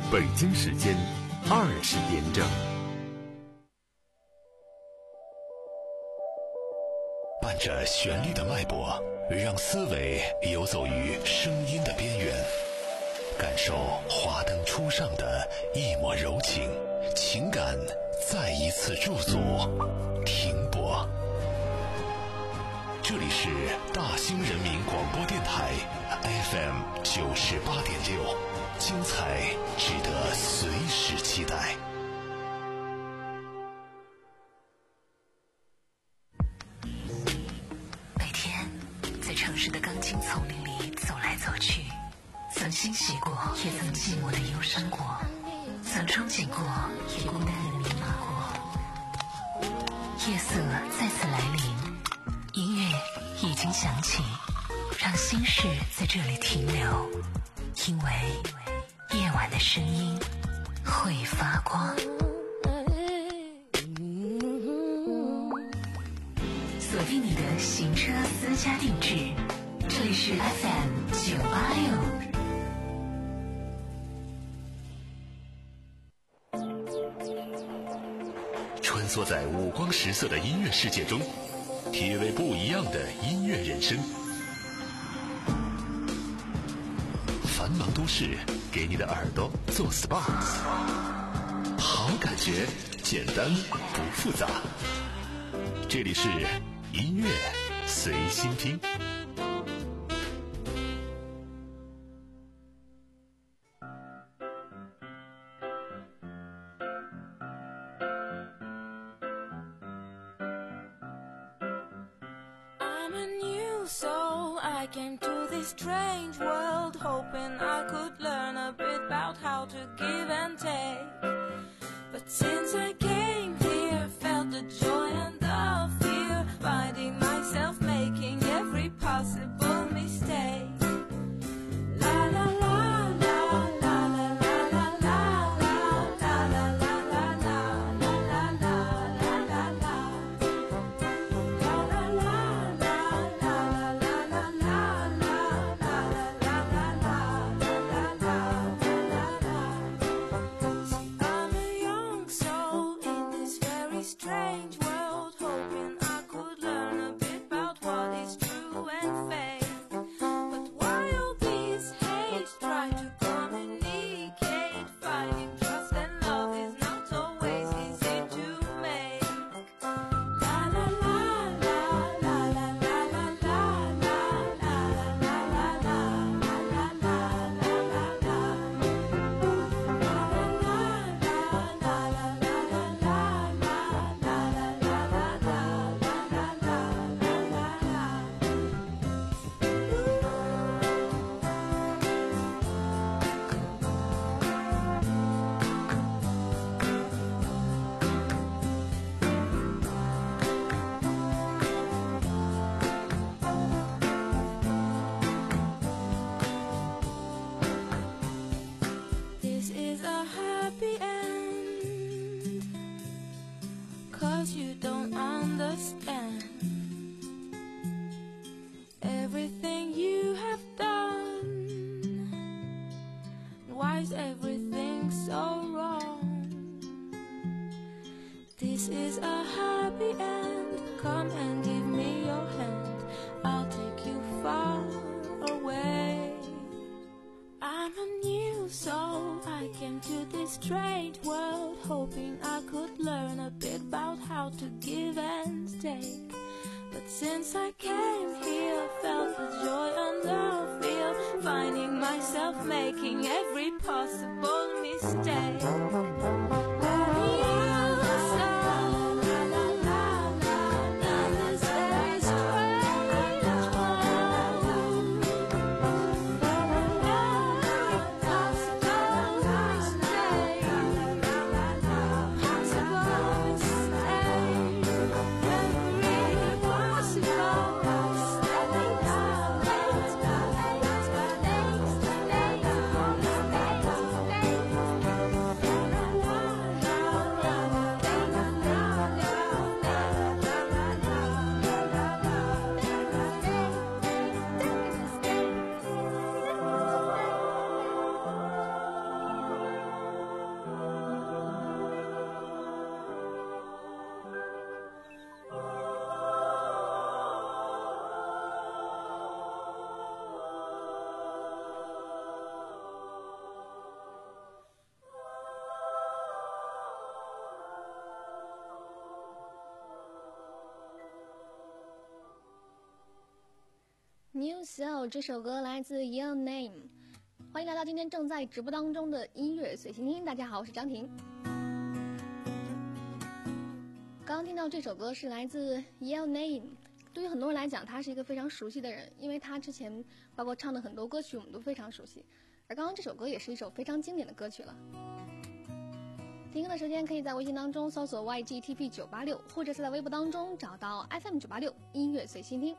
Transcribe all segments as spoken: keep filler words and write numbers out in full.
北京时间二十点整。 伴着旋律的脉搏，让思维游走于声音的边缘，感受华灯初上的一抹柔情，情感再一次驻足停泊。这里是大兴人民广播电台 F M 九十八点六，精彩值得随时期待。 每天在城市的钢筋丛林里走来走去，曾欣喜过，也曾寂寞的忧伤过，曾憧憬过，也孤单的迷茫过。夜色再次来临，音乐已经响起，让心事在这里停留，因为夜晚的声音会发光。锁定你的行车私家定制，这里是 F M 九八六。 穿梭在五光十色的音乐世界中，体味不一样的音乐人生。繁忙都市给你的耳朵做 S P A， 好感觉简单不复杂。这里是音乐随心听。 I'm a new soul, I came to this strange world hoping I could learn a bit about how to give and take. But since I came here, felt the joy and the fear, finding myself making every possible mistake. La la la la la la la la la la la la la la la la la la la. Strange world, hoping I could learn a bit about what is true and fake. But why all these hate? Try to communicate. Finding trust and love is not always easy to make. La la la la la la la la la la la la la la la la This is a happy end, 'cause you don't understand everything you have done. Why is everything so wrong? This is a happy end, come and give me your hand, I'll take you far away. I'm a new soul, I came to this strange world hoping I could learn a bit about how to give and take. But since I came here, felt the joy and the fear, finding myself making every possible mistake. Possible New Soul 这首歌来自 Your Name， 欢迎来到今天正在直播当中的音乐随心听。大家好，我是张婷。刚刚听到这首歌是来自 Your Name， 对于很多人来讲他是一个非常熟悉的人，因为他之前包括唱的很多歌曲我们都非常熟悉，而刚刚这首歌也是一首非常经典的歌曲了。听歌的时间可以在微信当中搜索 Y G T P 九八六， 或者是在微博当中找到 F M 九八六 音乐随心听。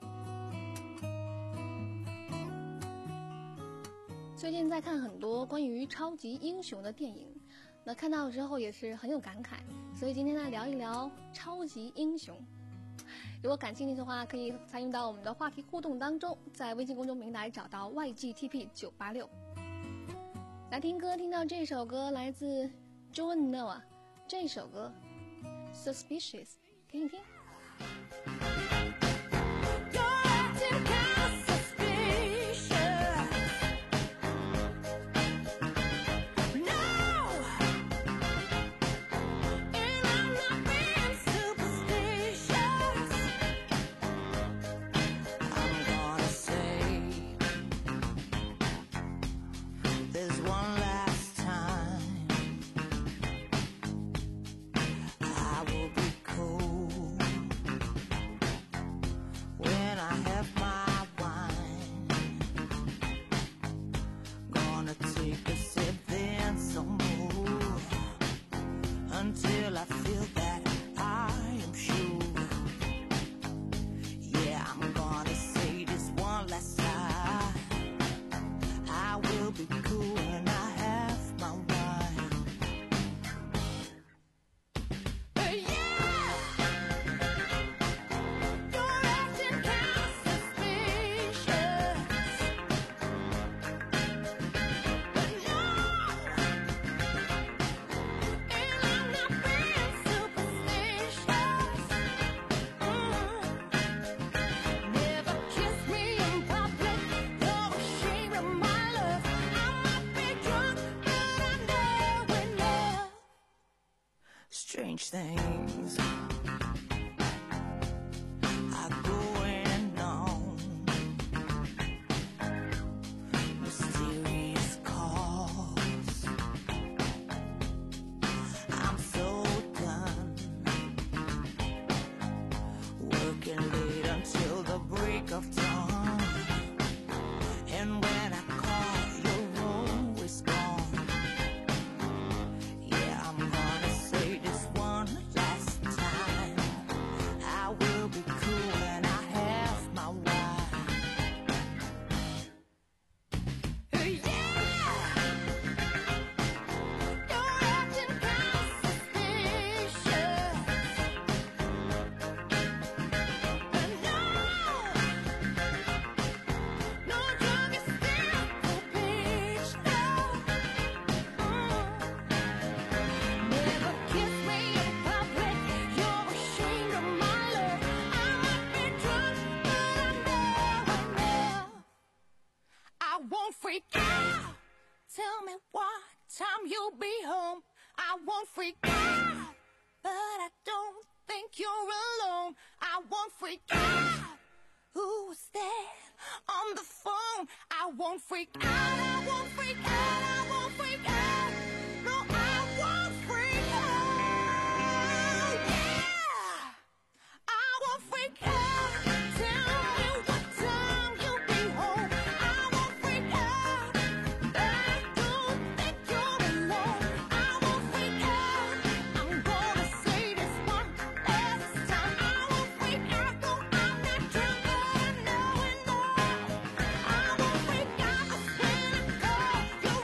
最近在看很多关于超级英雄的电影，那看到之后也是很有感慨，所以今天来聊一聊超级英雄。如果感兴趣的话，可以参与到我们的话题互动当中，在微信公众平台找到 Y G T P 九八六。来听歌，听到这首歌来自 Joan Noah， 这首歌 Suspicious， 听一听。 Until I feel that I am sure. Yeah, I'm gonna say this one last time. I will be cool when I have my wine. But yeah, you're acting kind of suspicious. But no, strange things are going on. Mysterious calls. I'm so done working late until the break of dawn. And when I call, you're always gone. Yeah, I'm gonna say this one last time. I will be cool when I have my wine. Yeah, you're acting kind of suspicious. But no, no drug is still for peach, no. Never kiss me in public, you're ashamed of my love. I might be drunk, but I know enough. I won't freak out. Tell me what time you'll be home. I won't freak out, but I don't think you're alone. I won't freak out. Who was that on the phone? I won't freak out. I won't freak out. I won't freak out. No, I won't freak out. Yeah, I won't freak out. Tell me what time you'll be home. I won't freak out, but I don't think you're alone. I won't freak out. I'm gonna say this one last time. I won't freak out. No, I'm not drunk, but I know enough. I won't freak out. 'Cause when I call, you're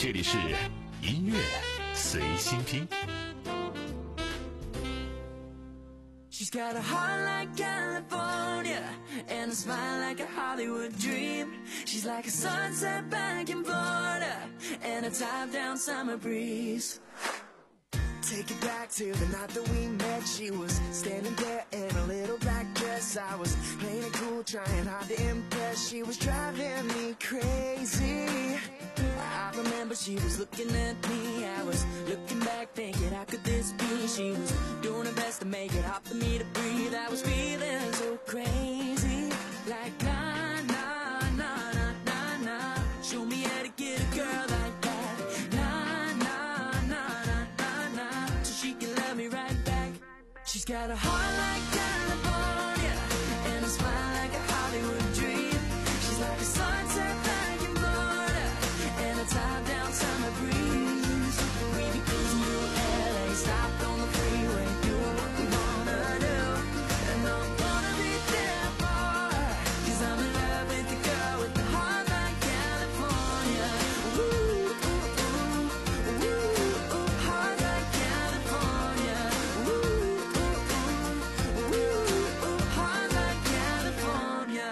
这里是音乐随心听。 She's got a heart like California and a smile like a Hollywood dream. She's like a sunset back in Florida and a top-down summer breeze. Take it back to the night that we met. She was standing there in a little black dress. I was playing it cool, trying hard to impress. She was driving me crazy. I remember she was looking at me. I was looking back thinking, how could this be? She was doing her best to make it hard for me to breathe. I was feeling so crazy. Like nah, nah, nah, nah, nah, nah. Show me how to get a girl like that. Nah, nah, nah, nah, nah, nah. So she can love me right back. She's got a heart like California and a smile like a Hollywood dream. She's like a sunset back in Florida and a top-down summer breeze. We be cruising through L A, stopped on the freeway, doing what we wanna do, and I'm gonna be there for her, 'cause I'm in love with the girl with the heart like California. Ooh, ooh, ooh, ooh, ooh, heart like California. Ooh, ooh, ooh, ooh, ooh, heart like California.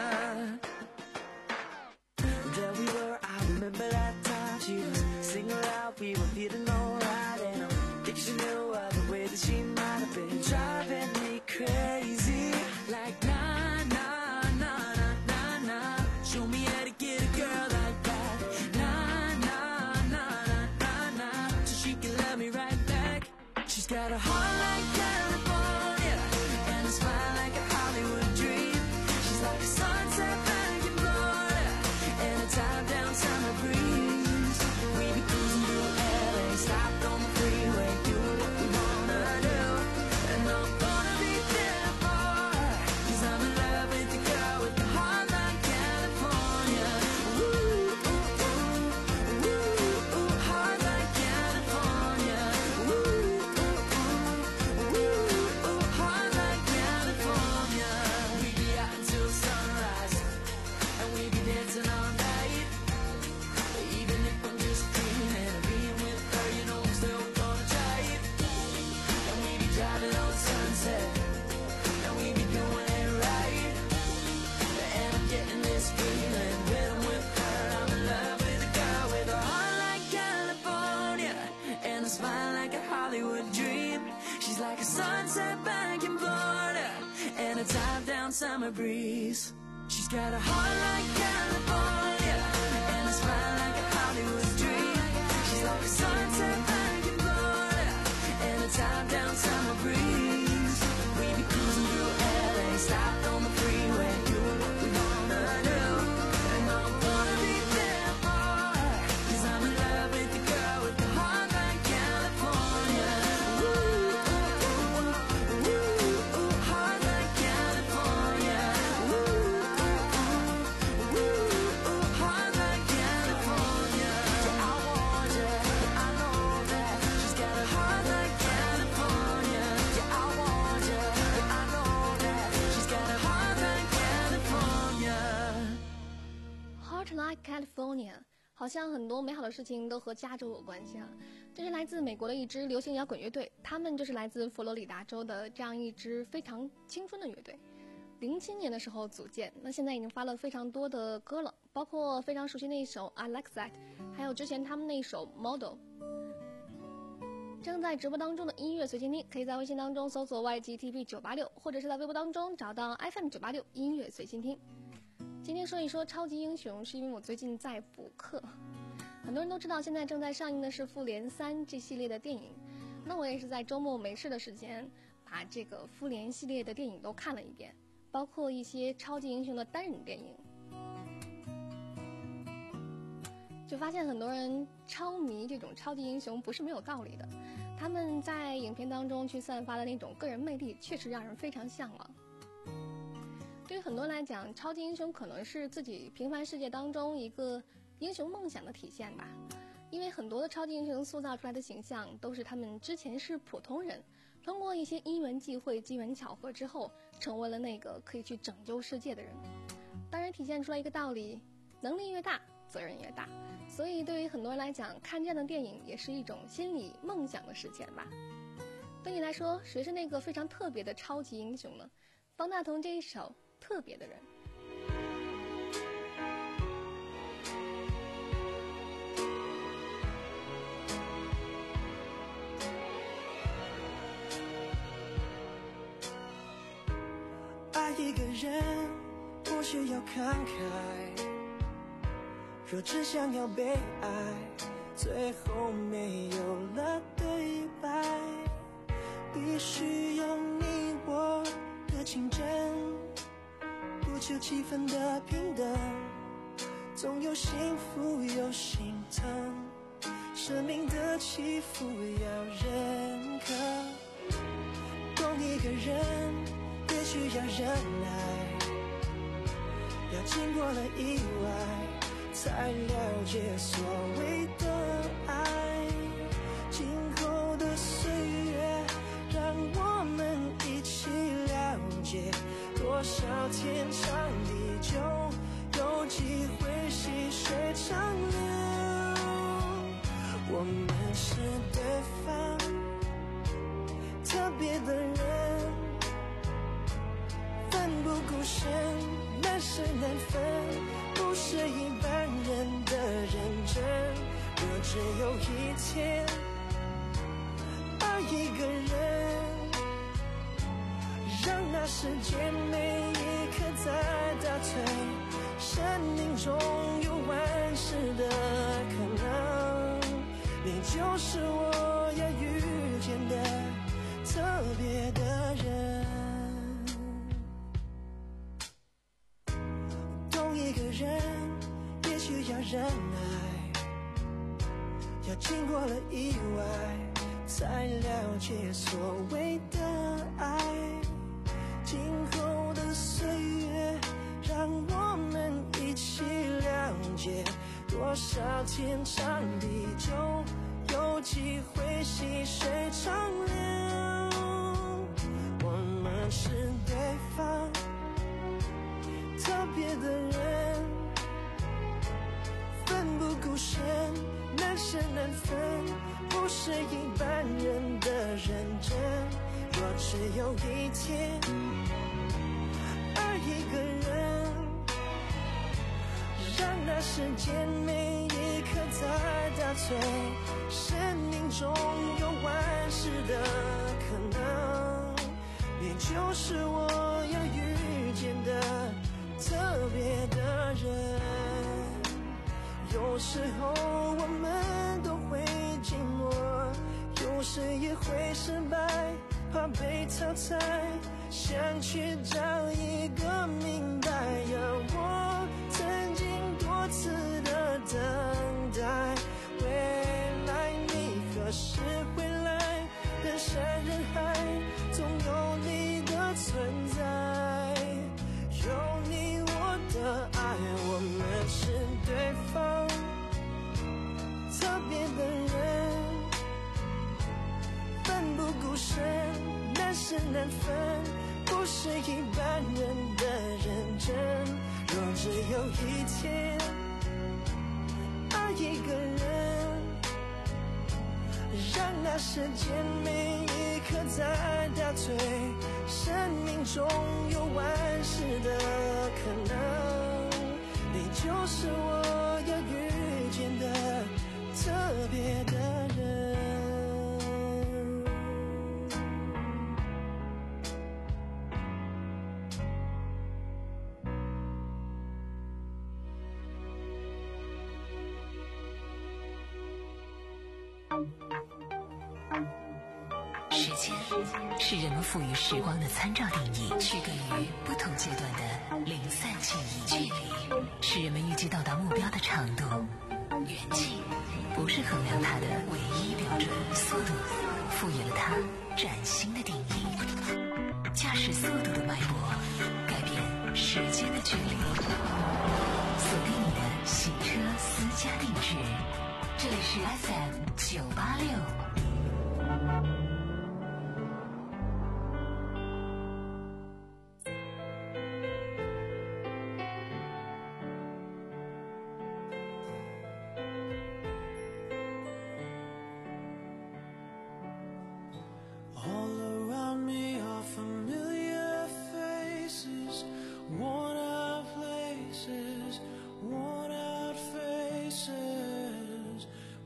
There we were, I remember that time. She was singing loud, we were feeling alright, and I think she knew of the way that she might have been driving me crazy. Like nah, nah, nah, nah, nah, nah. Show me how to get a girl like that. Nah, nah, nah, nah, nah, nah. So she can love me right back. She's got a heart like California and a smile like a Hollywood dream. She's like a sunset back in Florida and a top-down summer breeze. We be cruising through L A, stopped on the freeway, doing what we wanna do, and I'm gonna be there for her, 'cause I'm in love with the girl with the heart like California. Ooh, ooh, ooh, ooh, ooh, heart like California. Ooh, ooh, ooh, ooh, ooh, heart like California. We be out until sunrise, and we be dancing all night. Even if I'm just dreaming of being with her, you know I'm still gonna try it. And we be driving on sunset, and we be doing it right. And I'm getting this feeling when I'm with her. I'm in love with a girl with a heart like California and a smile like a Hollywood dream. She's like a sunset back in Florida and a top-down summer breeze. She's got a heart like California and a smile like a Hollywood dream. She's like a sunset back in Florida and a top-down summer breeze. We be cruising through L A, stopped on the freeway, doing what we wanna do, and I'm gonna be there for her, 'cause I'm in love with the girl with the heart like California. Ooh, ooh, ooh, ooh, ooh, heart like California. Ooh, ooh, ooh, ooh, ooh, heart like California. Yeah, I want her, yeah, I know that. She's got a heart like California. Yeah, I want her, yeah, I know that. She's got a heart like California. Heart Like California， 好像很多美好的事情都和加州有关系啊。这是来自美国的一支流行摇滚乐队，他们就是来自佛罗里达州的这样一支非常青春的乐队。零七年的时候组建，那现在已经发了非常多的歌了，包括非常熟悉那一首 I Like That， 还有之前他们那一首 Model。正在直播当中的音乐随心听，可以在微信当中搜索 Y G T V 九八六，或者是在微博当中找到 F M 九八六音乐随心听。今天说一说超级英雄，是因为我最近在补课。很多人都知道，现在正在上映的是《复联三》这系列的电影。那我也是在周末没事的时间，把这个复联系列的电影都看了一遍，包括一些超级英雄的单人电影。就发现很多人超迷这种超级英雄不是没有道理的，他们在影片当中去散发的那种个人魅力，确实让人非常向往。对于很多人来讲，超级英雄可能是自己平凡世界当中一个英雄梦想的体现吧。因为很多的超级英雄塑造出来的形象都是他们之前是普通人，通过一些因缘际会、机缘巧合之后，成为了那个可以去拯救世界的人。当然体现出来一个道理，能力越大， 责任也大。所以对于很多人来讲，看这样的电影也是一种心理梦想的实现吧。对你来说，谁是那个非常特别的超级英雄呢？方大同这一首《特别的人》。 爱一个人不需要慷慨，若只想要被爱，最后没有了对白，必须有你我的竞争，不求气氛的平等，总有幸福有心疼，生命的起伏要认可，懂一个人也需要忍耐，要经过了意外才了解所谓的爱，今后的岁月让我们一起了解，多少天长地久，有机会细水长流，我们是对方特别的人，奋不顾身，难舍难分，不是一般人的认真。若只有一天爱一个人，让那时间每一刻在倒退，生命中有万事的可能，你就是我要遇见的特别的人。懂一个人也需要忍耐，要经过了意外才了解所谓的爱，今后的岁月让我们一起了解，多少天长地久，有机会细水长流，我们是对方特别的人，奋不顾身，难舍难分，不是一般人的认真。若只有一天爱一个人，让那时间每一刻在倒退，生命中有万事的可能，你就是我要遇见的特别的人。有时候我们都会寂寞，有时也会失败，怕被淘汰，想去找一个明白呀。我曾经多次的等待，未来你何时回来？人山人海，总有你的存在，有你我的爱，我们是对方特别的人，奋不顾身，难舍难分，不是一般人的认真。若只有一天爱一个人，让那时间每一刻在倒退，生命中有万事的可能，你就是我要遇见的特别的人。 时间是人们赋予时光的参照定义，区隔于不同阶段的零散记忆。距离是人们预计到达目标的长度，远近不是衡量它的唯一标准，速度赋予了它崭新的定义。驾驶速度的脉搏，改变时间的距离。锁定你的洗车私家定制，这里是 F M 九八六。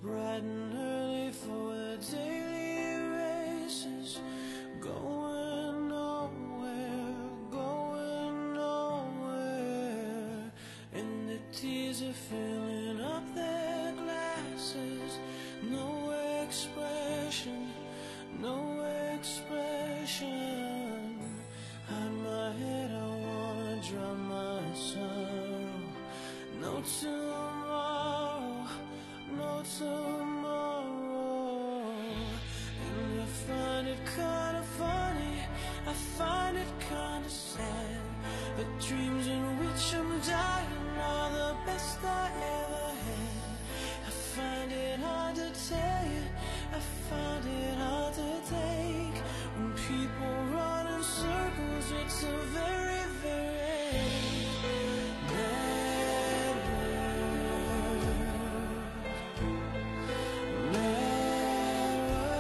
bright and early for the daily races. Going nowhere, going nowhere. And the tears are filling up their glasses. No expression, no expression. Hide my head, I wanna drown my sorrow. No tomorrow, no tomorrow. And I find it kinda funny, I find it kinda sad. The dreams in which I'm dying are the best I ever had. I find it hard to tell you, I find it hard to take. When people run in circles, it's a very, very mad world. Mad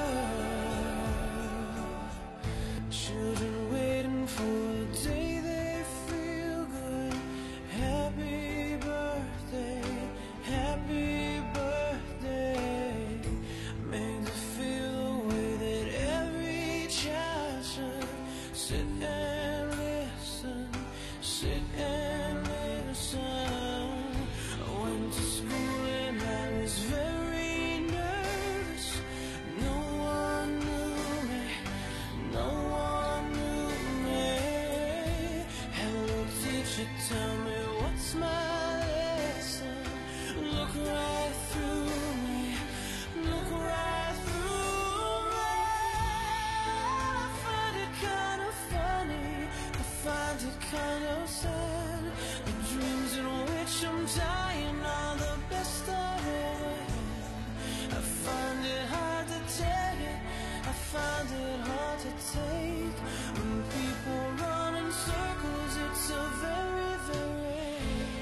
world. Children waiting for the day they feel good. Happy birthday, happy birthday. Made to feel the way that every child should. Sit and listen, sit and listen. I went to school and I was very nervous. No one knew me, no one knew me. Hello teacher, tell me what's my lesson. Look right through me, look right through me. I find it kind of funny, I find it kind of sad. The dreams in which I'm dying are the best I've ever had. I find it hard to tell you, I find it hard to take. When people run in circles, it's a very, very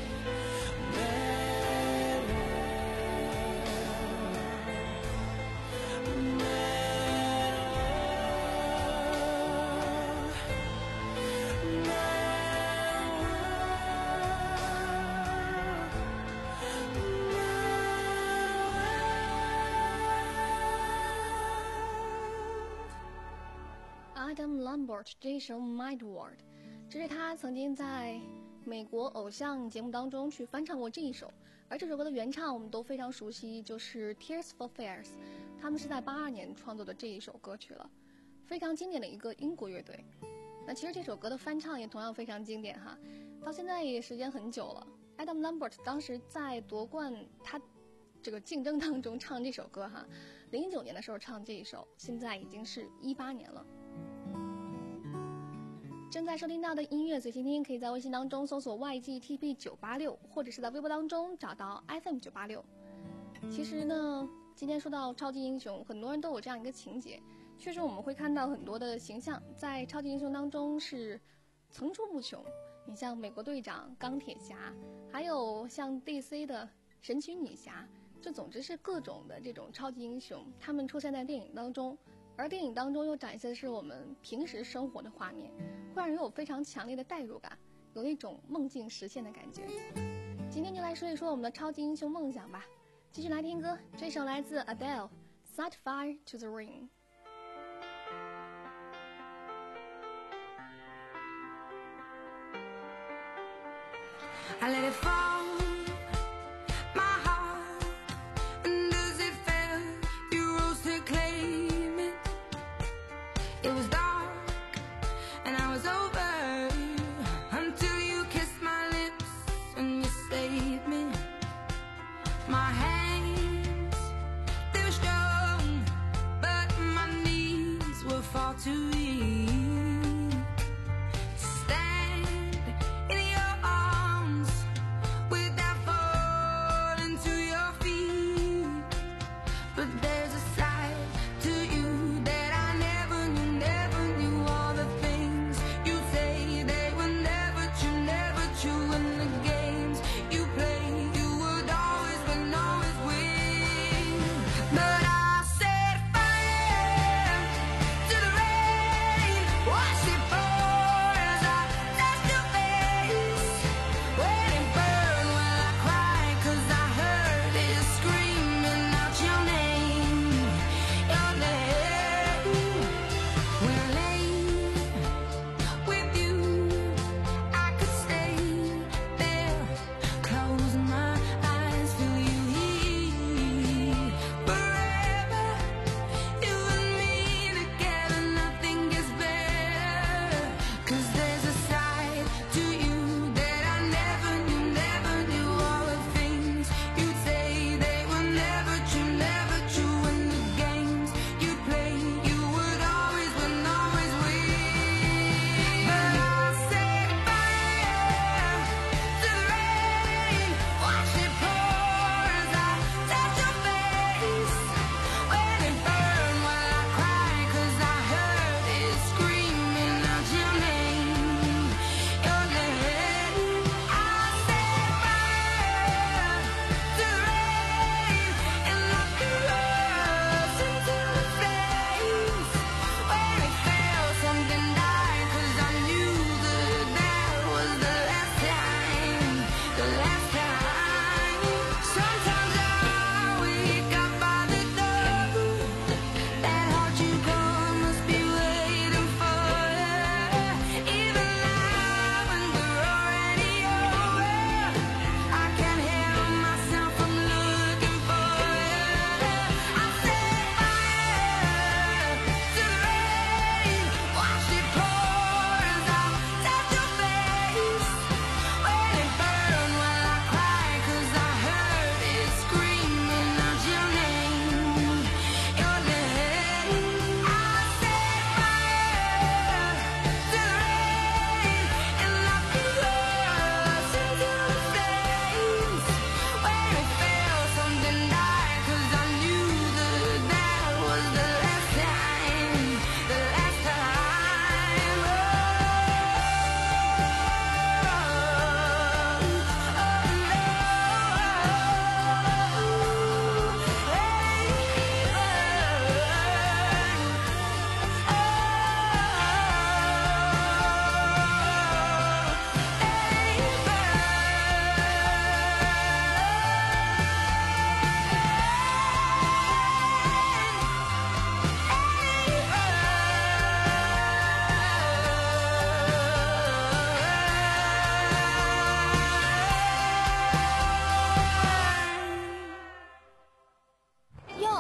mad world. Mad world. Mad Adam Lambert 这首 Mad World， 这是他曾经在美国偶像节目当中去翻唱过这一首，而这首歌的原唱我们都非常熟悉，就是 Tears for Fears， 他们是在八二年创作的这一首歌曲了，非常经典的一个英国乐队。那其实这首歌的翻唱也同样非常经典哈，到现在也时间很久了。Adam Lambert 当时在夺冠他这个竞争当中唱这首歌哈，零九年的时候唱这一首，现在已经是一八年了。正在收听到的音乐随心听，可以在微信当中搜索 Y G T P 九八六， 或者是在微博当中找到 F M 九八六。其实呢，今天说到超级英雄，很多人都有这样一个情节，确实我们会看到很多的形象在超级英雄当中是层出不穷。你像美国队长、钢铁侠，还有像 D C 的神奇女侠，这总之是各种的这种超级英雄，他们出现在电影当中，而电影当中又展现的是我们平时生活的画面，会让人有非常强烈的代入感，有一种梦境实现的感觉。今天就来说一说我们的超级英雄梦想吧。继续来听歌，这首来自 Adele Set Fire to the Rain。 I let it fall, my heart, and as it fell, you rose to claim it. It was dark, and I was over, until you kissed my lips, and you saved me. My hands, they were strong, but my knees were far too weak.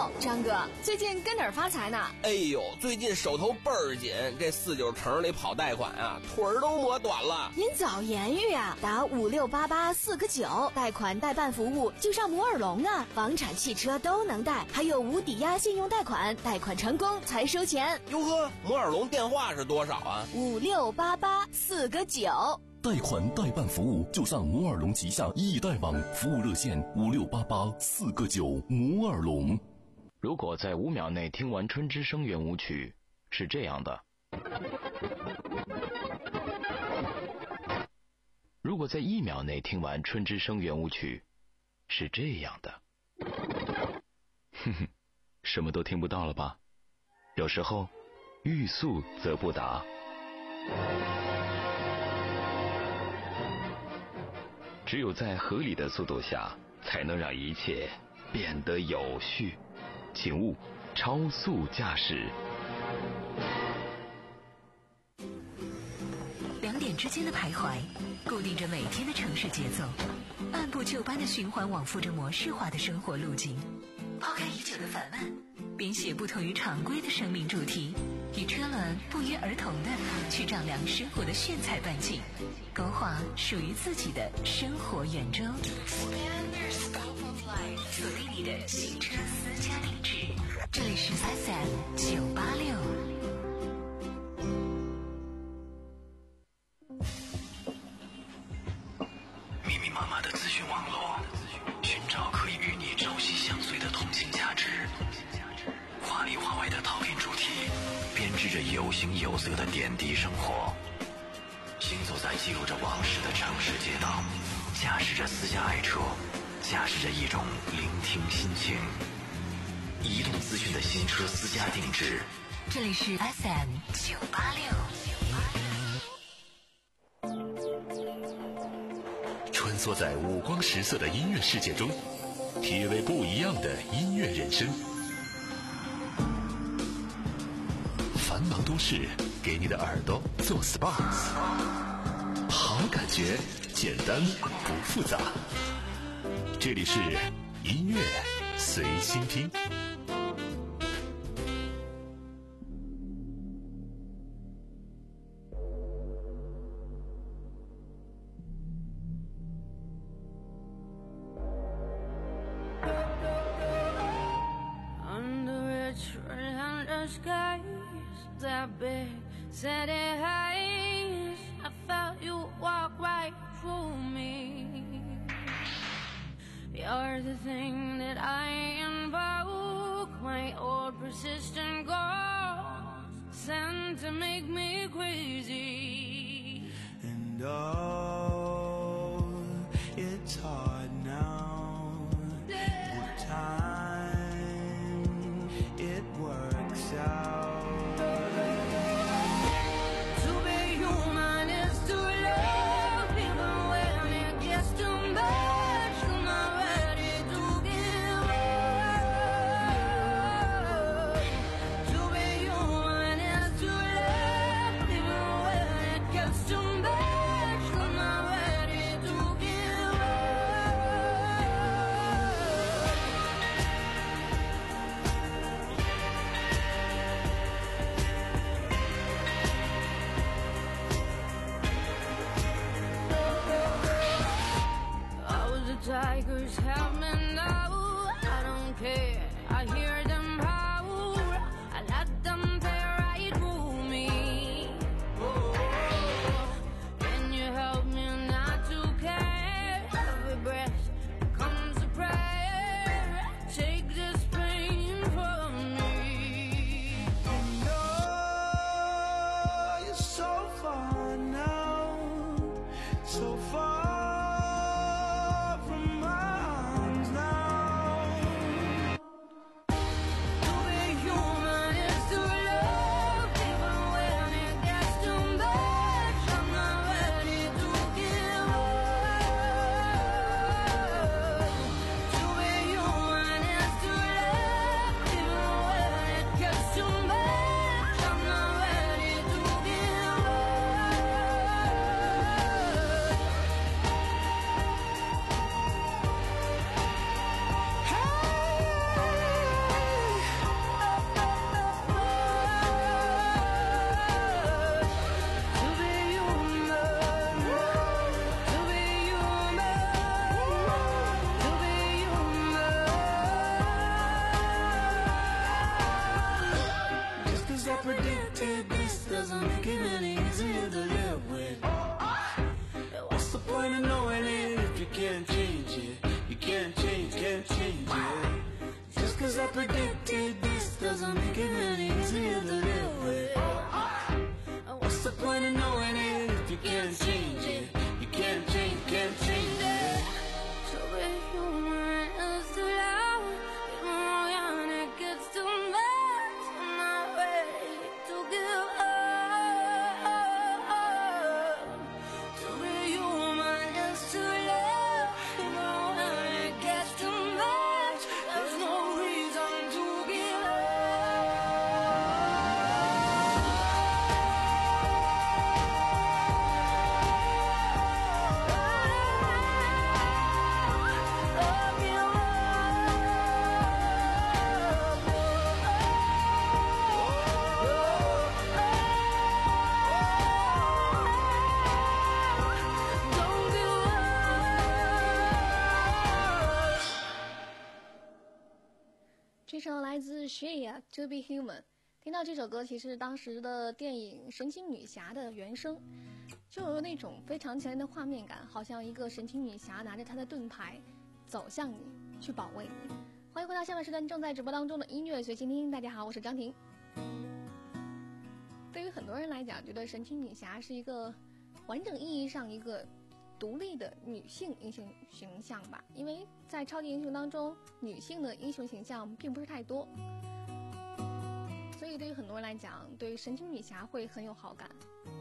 哟，张哥，最近跟哪儿发财呢？ 哎呦，最近手头倍儿紧，这四九城里跑贷款啊，腿儿都磨短了。 您早言语啊，打五六八八四个九，贷款代办服务就上摩尔龙啊，房产、汽车都能贷，还有无抵押信用贷款，贷款成功才收钱。 哟呵，摩尔龙电话是多少啊？ 五六八八四个九。 贷款代办服务就上摩尔龙旗下易贷网，服务热线五六八八四个九。摩尔龙。 如果在五秒内听完《春之声》圆舞曲，是这样的；如果在一秒内听完《春之声》圆舞曲，是这样的。哼哼，什么都听不到了吧？有时候，欲速则不达。只有在合理的速度下，才能让一切变得有序。请勿超速驾驶。 两点之间的徘徊，固定着每天的城市节奏，按部就班的循环往复着模式化的生活路径。抛开已久的烦闷，编写不同于常规的生命主题，与车轮不约而同的去丈量生活的炫彩半径，勾画属于自己的生活圆周。锁定你的行车私家定制，这里是 S M 九八六。 密密麻麻的资讯网络，寻找可以与你朝夕相随的通信价值。华里华外的套片主题，编织着有形有色的点滴生活。行走在记录着往事的城市街道，驾驶着私家爱车，驾驶着一种聆听心情。移动资讯的新车私家定制， 这里是 S M 九八六。 穿梭在五光十色的音乐世界中，体味不一样的音乐人生。繁忙都市给你的耳朵做 S P A， 好感觉，简单不复杂。这里是音乐随心听。 City heights, I felt you walk right through me. You're the thing that I invoke, my old persistent ghost, sent to make me crazy. And oh, it's hard now. With time, it works out. Too much, 'cause my 'cause I predicted this doesn't make it any easier to live with. What's the point of knowing it if you can't change it? You can't change, can't change it. To be human is to love. Even when it gets too much, I'm not ready to give up. To be human is to love. Even when it gets too much, there's no reason to give up. Don't give up. 这首来自 Shia To Be Human。听到这首歌，其实是当时的电影《神奇女侠》的原声，就有那种非常强烈的画面感，好像一个神奇女侠拿着她的盾牌走向你，去保卫你。欢迎回到下半时段正在直播当中的音乐随心听。大家好，我是张婷。对于很多人来讲，觉得神奇女侠是一个完整意义上一个独立的女性英雄形象吧，因为在超级英雄当中，女性的英雄形象并不是太多，所以对于很多人来讲，对神奇女侠会很有好感。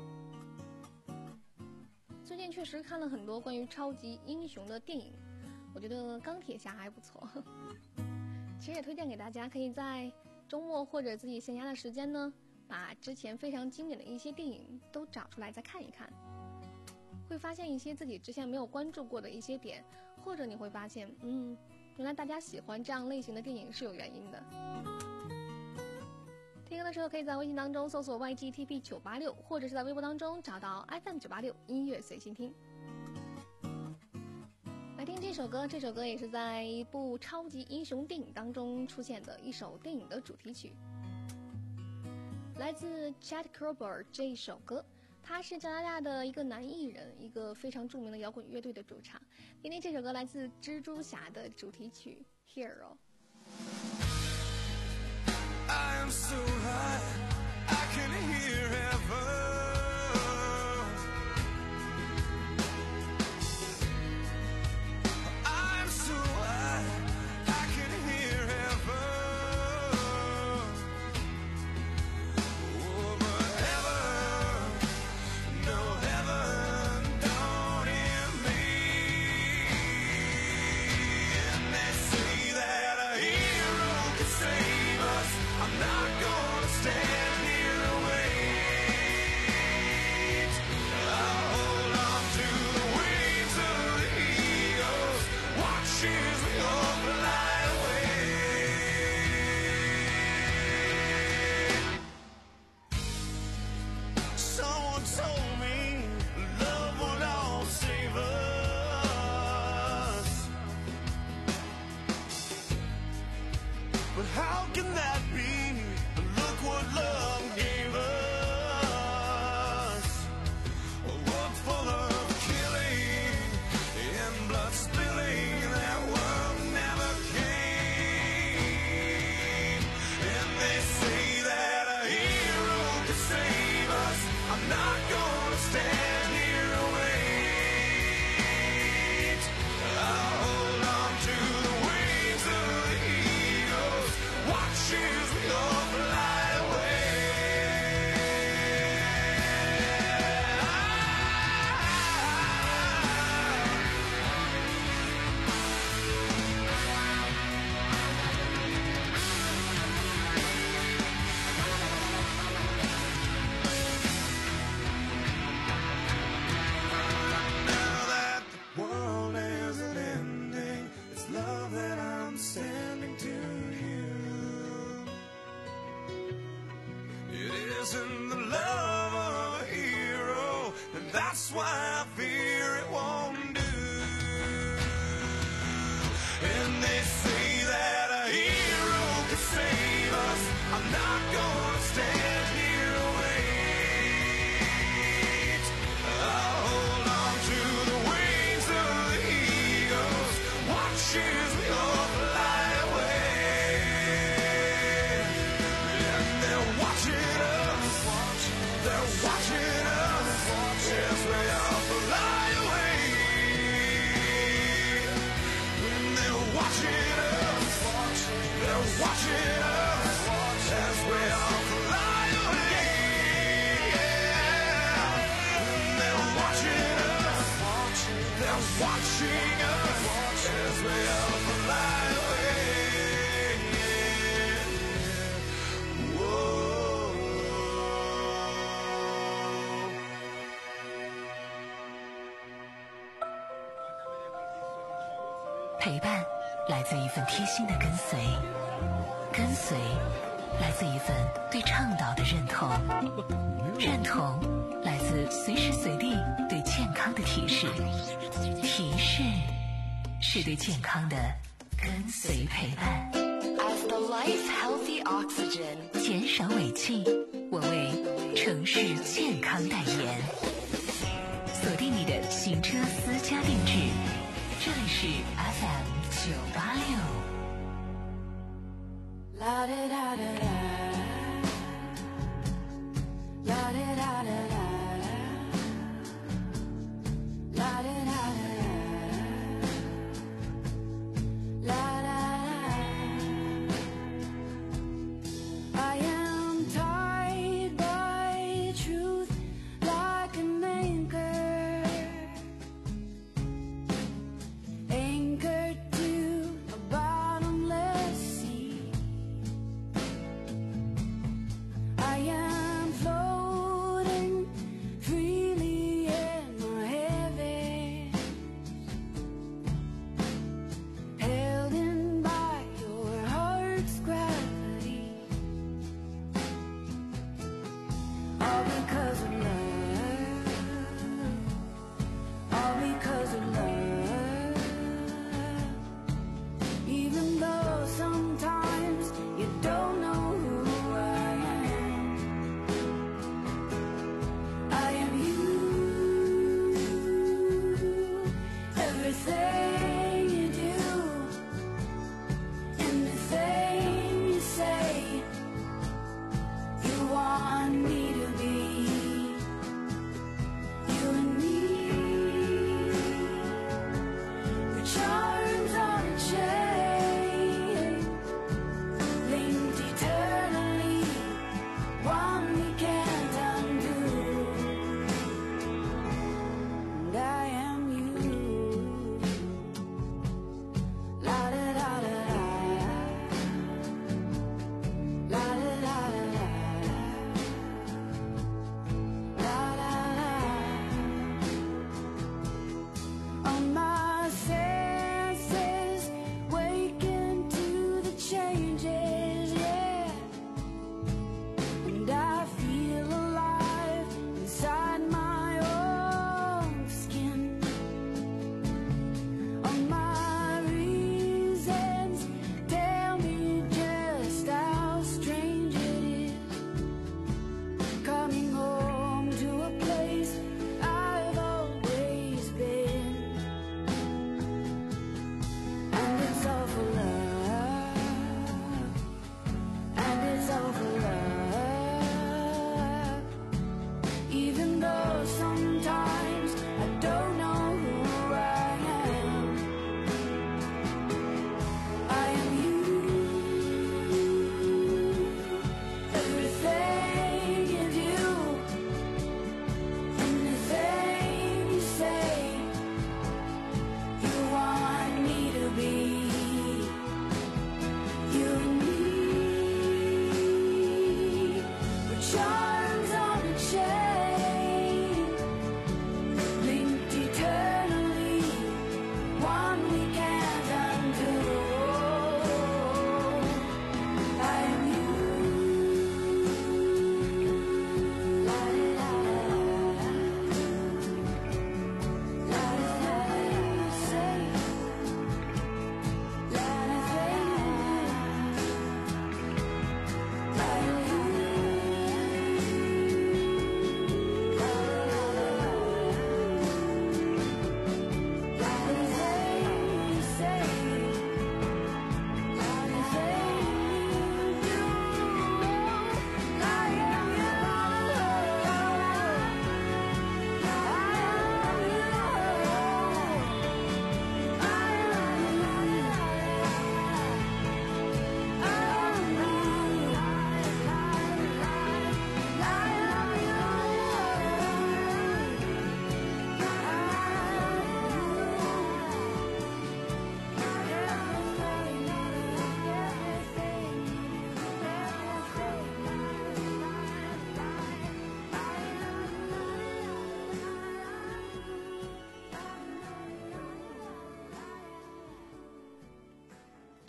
最近确实看了很多关于超级英雄的电影，我觉得钢铁侠还不错。其实也推荐给大家，可以在周末或者自己闲暇的时间呢，把之前非常经典的一些电影都找出来再看一看，会发现一些自己之前没有关注过的一些点，或者你会发现，嗯，原来大家喜欢这样类型的电影是有原因的。听歌的时候可以在微信当中搜索 Y G T P 九八六， 或者是在微博当中找到 F M 九八六音乐随心听。来听这首歌，这首歌也是在一部超级英雄电影当中出现的一首电影的主题曲，来自 Chad Kroeger 这一首歌，他是加拿大的一个男艺人，一个非常著名的摇滚乐队的主唱。听听这首歌，来自蜘蛛侠的主题曲 Hero。I am so high, I can hear heaven. I'm so high, I can hear heaven. Oh, but heaven, no heaven, don't hear me. And they say that a hero can save us. I'm not gonna stand here and wait. I'll hold on to the wings of the eagles, watch as we all fly away. Someone told me love will all save us, but how can that be? Look what love gave us. A world full of killing and blood spilling. That world never came. And they say that a hero can save us. I'm not gonna stand here and wait. I'll hold on to the wings of the eagles, watch as we all fly away. Now that the world isn't ending, it's love that I'm sending to you. It isn't the love of a hero, and that's why I fear it won't do. And they say that a hero can save us. I'm not gonna stand here and wait. I'll hold on to the wings of the eagles, watch as we all fly away. watching us as we all fly away. They're watching us, they're watching us as we all fly away. Whoa. 陪伴来自一份贴心的跟随，跟随来自一份对倡导的认同，认同来自随时随地对健康的提示，提示是对健康的跟随陪伴。 As the life healthy oxygen， 减少尾气，我为城市健康代言。锁定你的行车私家定制，这里是 F M 九八六。 La da da da da, la da da da da, la da da da da, la da da. I am tied by truth like an anchor, anchored to a bottomless sea.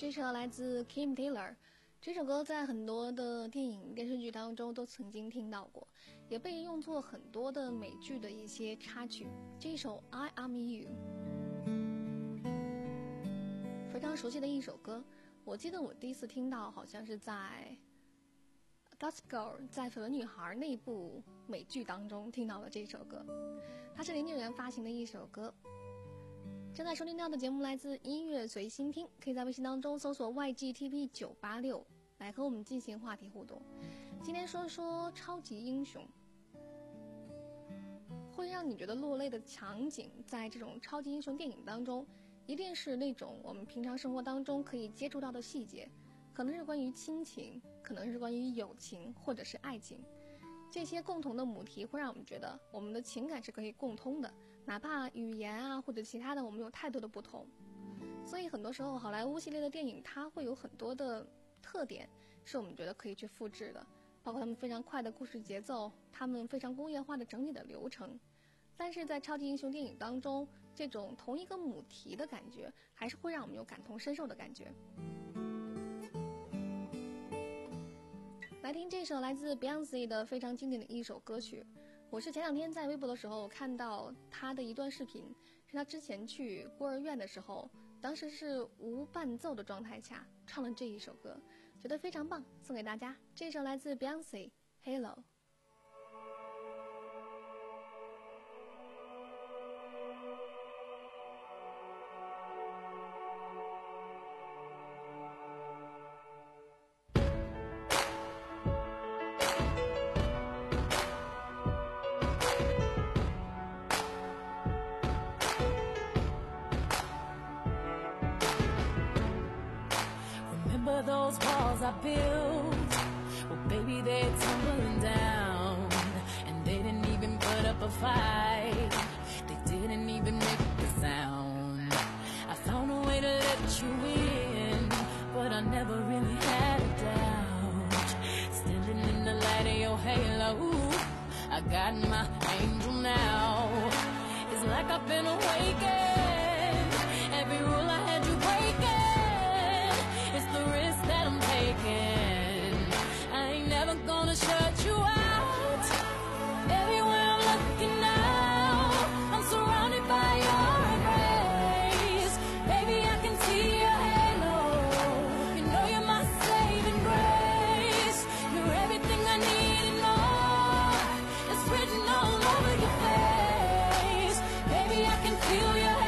这首来自 Kim Taylor， 这首歌在很多的电影电视剧当中都曾经听到过，也被用作很多的美剧的一些插曲。这首 I Am You 非常熟悉的一首歌，我记得我第一次听到好像是在 Gossip Girl 在绯闻女孩那部美剧当中听到了这首歌，它是零九年发行的一首歌。正在收听到的节目来自音乐随心听，可以在微信当中搜索 Y G T V 九八六来和我们进行话题互动。今天说说超级英雄，会让你觉得落泪的场景，在这种超级英雄电影当中，一定是那种我们平常生活当中可以接触到的细节，可能是关于亲情，可能是关于友情，或者是爱情。这些共同的母题会让我们觉得我们的情感是可以共通的，哪怕语言啊或者其他的我们有太多的不同。所以很多时候好莱坞系列的电影它会有很多的特点是我们觉得可以去复制的，包括他们非常快的故事节奏，他们非常工业化的整体的流程。但是在超级英雄电影当中，这种同一个母题的感觉还是会让我们有感同身受的感觉。来听这首来自 Beyonce 的非常经典的一首歌曲。我是前两天在微博的时候看到他的一段视频，是他之前去孤儿院的时候，当时是无伴奏的状态下唱了这一首歌，觉得非常棒，送给大家。这首来自 Beyonce Halo。 Those walls I built, well baby they're tumbling down, and they didn't even put up a fight, they didn't even make a sound. I found a way to let you in, but I never really had a doubt. Standing in the light of your halo, I got my angel now. It's like I've been awakened, every rule I had you breaking. It's the risk that I'm taking. I ain't never gonna shut you out. Everywhere I'm looking now, I'm surrounded by your embrace. Baby, I can see your halo. You know you're my saving grace. You're everything I need and more. It's written all over your face. Baby, I can feel your halo.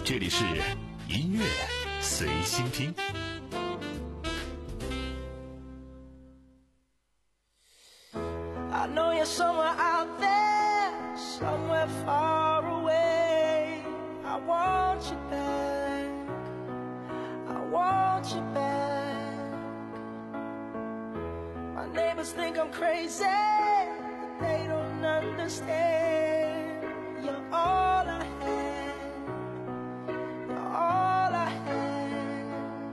这里是音乐随心听。 I know you're somewhere out there, somewhere far away. I want you back, I want you back. My neighbors think I'm crazy, but they don't understand. You're all I have, you're all I have.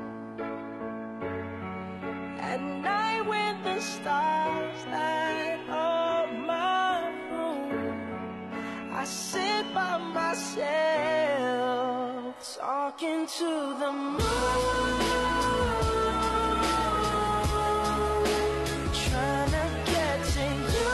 At night when the stars light up my room, I sit by myself talking to the moon, trying to get to you.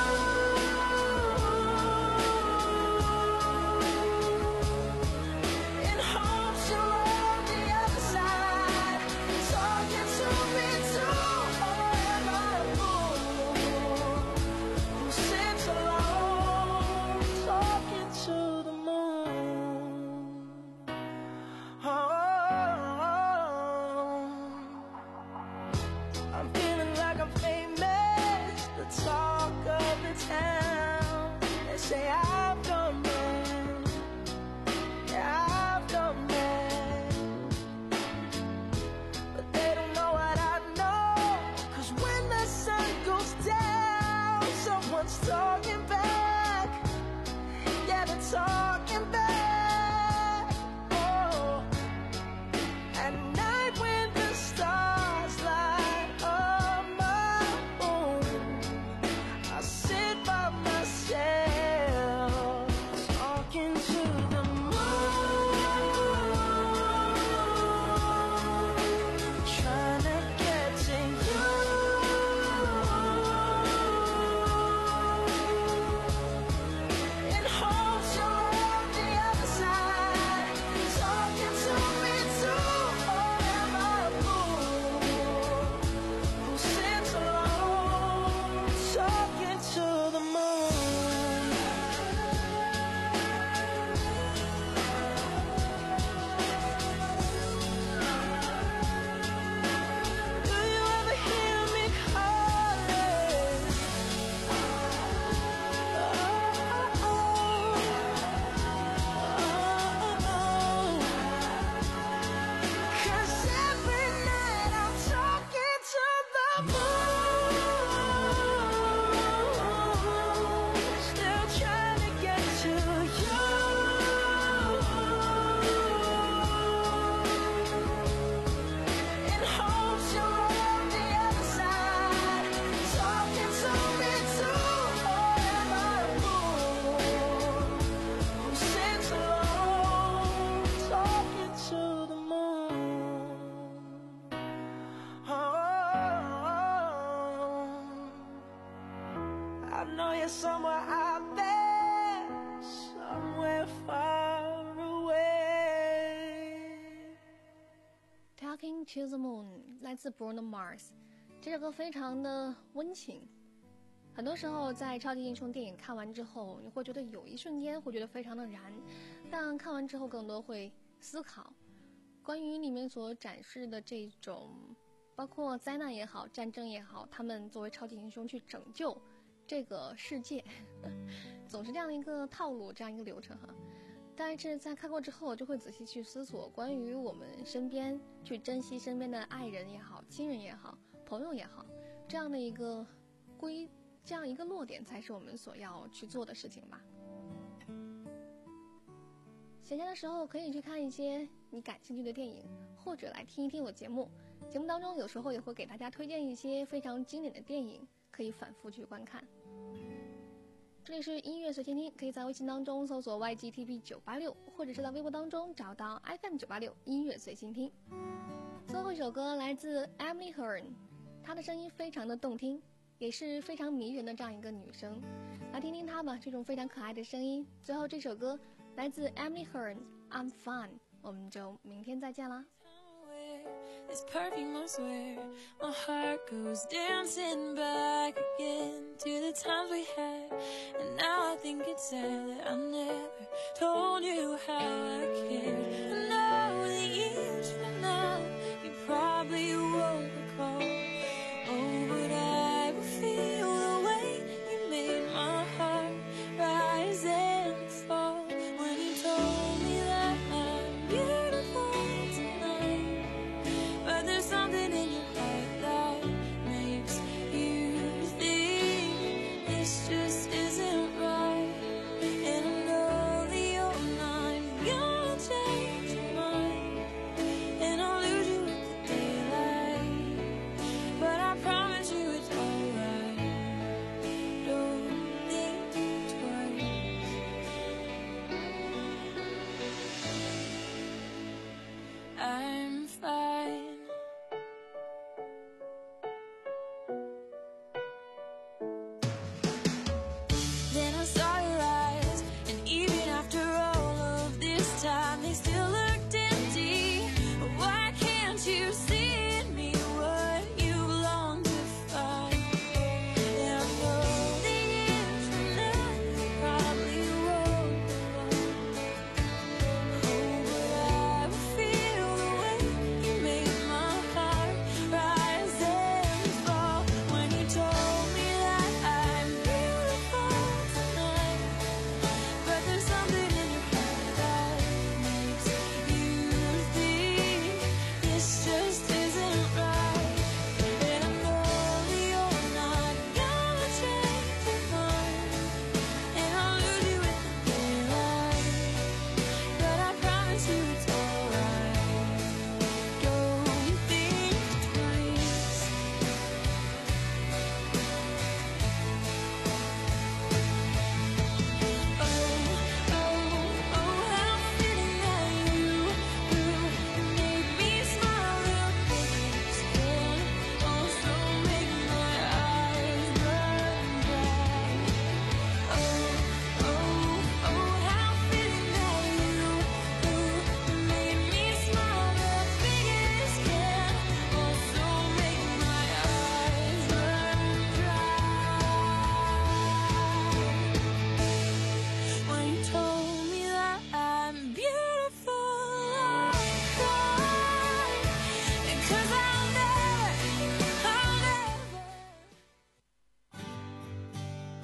In hopes you're on the other side, talking to me too. Or am I a fool who sits alone talking to the moon? Oh, I'm feeling like I'm famous, the talk of the town. They say I've gone mad, yeah, I've gone mad. But they don't know what I know, 'cause when the sun goes down, someone's talking back. Yeah, they're talking back. Oh, at night when the stars light up my room, I sit by myself talking to the moon, trying to get to you. In hopes you're on the other side, talking to me too. Or am I a fool who sits alone talking to the moon? Do you ever hear me calling? Oh, oh, oh, oh. 'Cause every night I'm talking to the moon, still trying to get to you. In hopes you're on the other side, talking to me too. Or am I a fool who sits alone talking to the moon? Oh, I know you're somewhere out there, somewhere far away. Talking to the Moon 来自 Bruno Mars， 这首歌非常的温情。很多时候在超级英雄电影看完之后，你会觉得有一瞬间会觉得非常的燃，但看完之后更多会思考关于里面所展示的这种包括灾难也好，战争也好，他们作为超级英雄去拯救这个世界，总是这样的一个套路，这样一个流程哈。但是在看过之后，就会仔细去思索关于我们身边去珍惜身边的爱人也好，亲人也好，朋友也好，这样的一个归这样一个落点才是我们所要去做的事情吧。闲暇的时候可以去看一些你感兴趣的电影，或者来听一听我节目。节目当中有时候也会给大家推荐一些非常经典的电影，可以反复去观看。这里是音乐随心听，可以在微信当中搜索 Y G T P 九八六，或者是在微博当中找到 F M 九八六音乐随心听。最后一首歌来自 Emily Hearn， 她的声音非常的动听，也是非常迷人的这样一个女生。来听听她吧，这种非常可爱的声音。最后这首歌来自 Emily Hearn， I'm Fine， 我们就明天再见啦。 It's perfume, I swear. My heart goes dancing back again to the times we had. And now I think it's sad that I never told you how I cared. And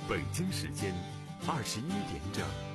北京时间二十一点整。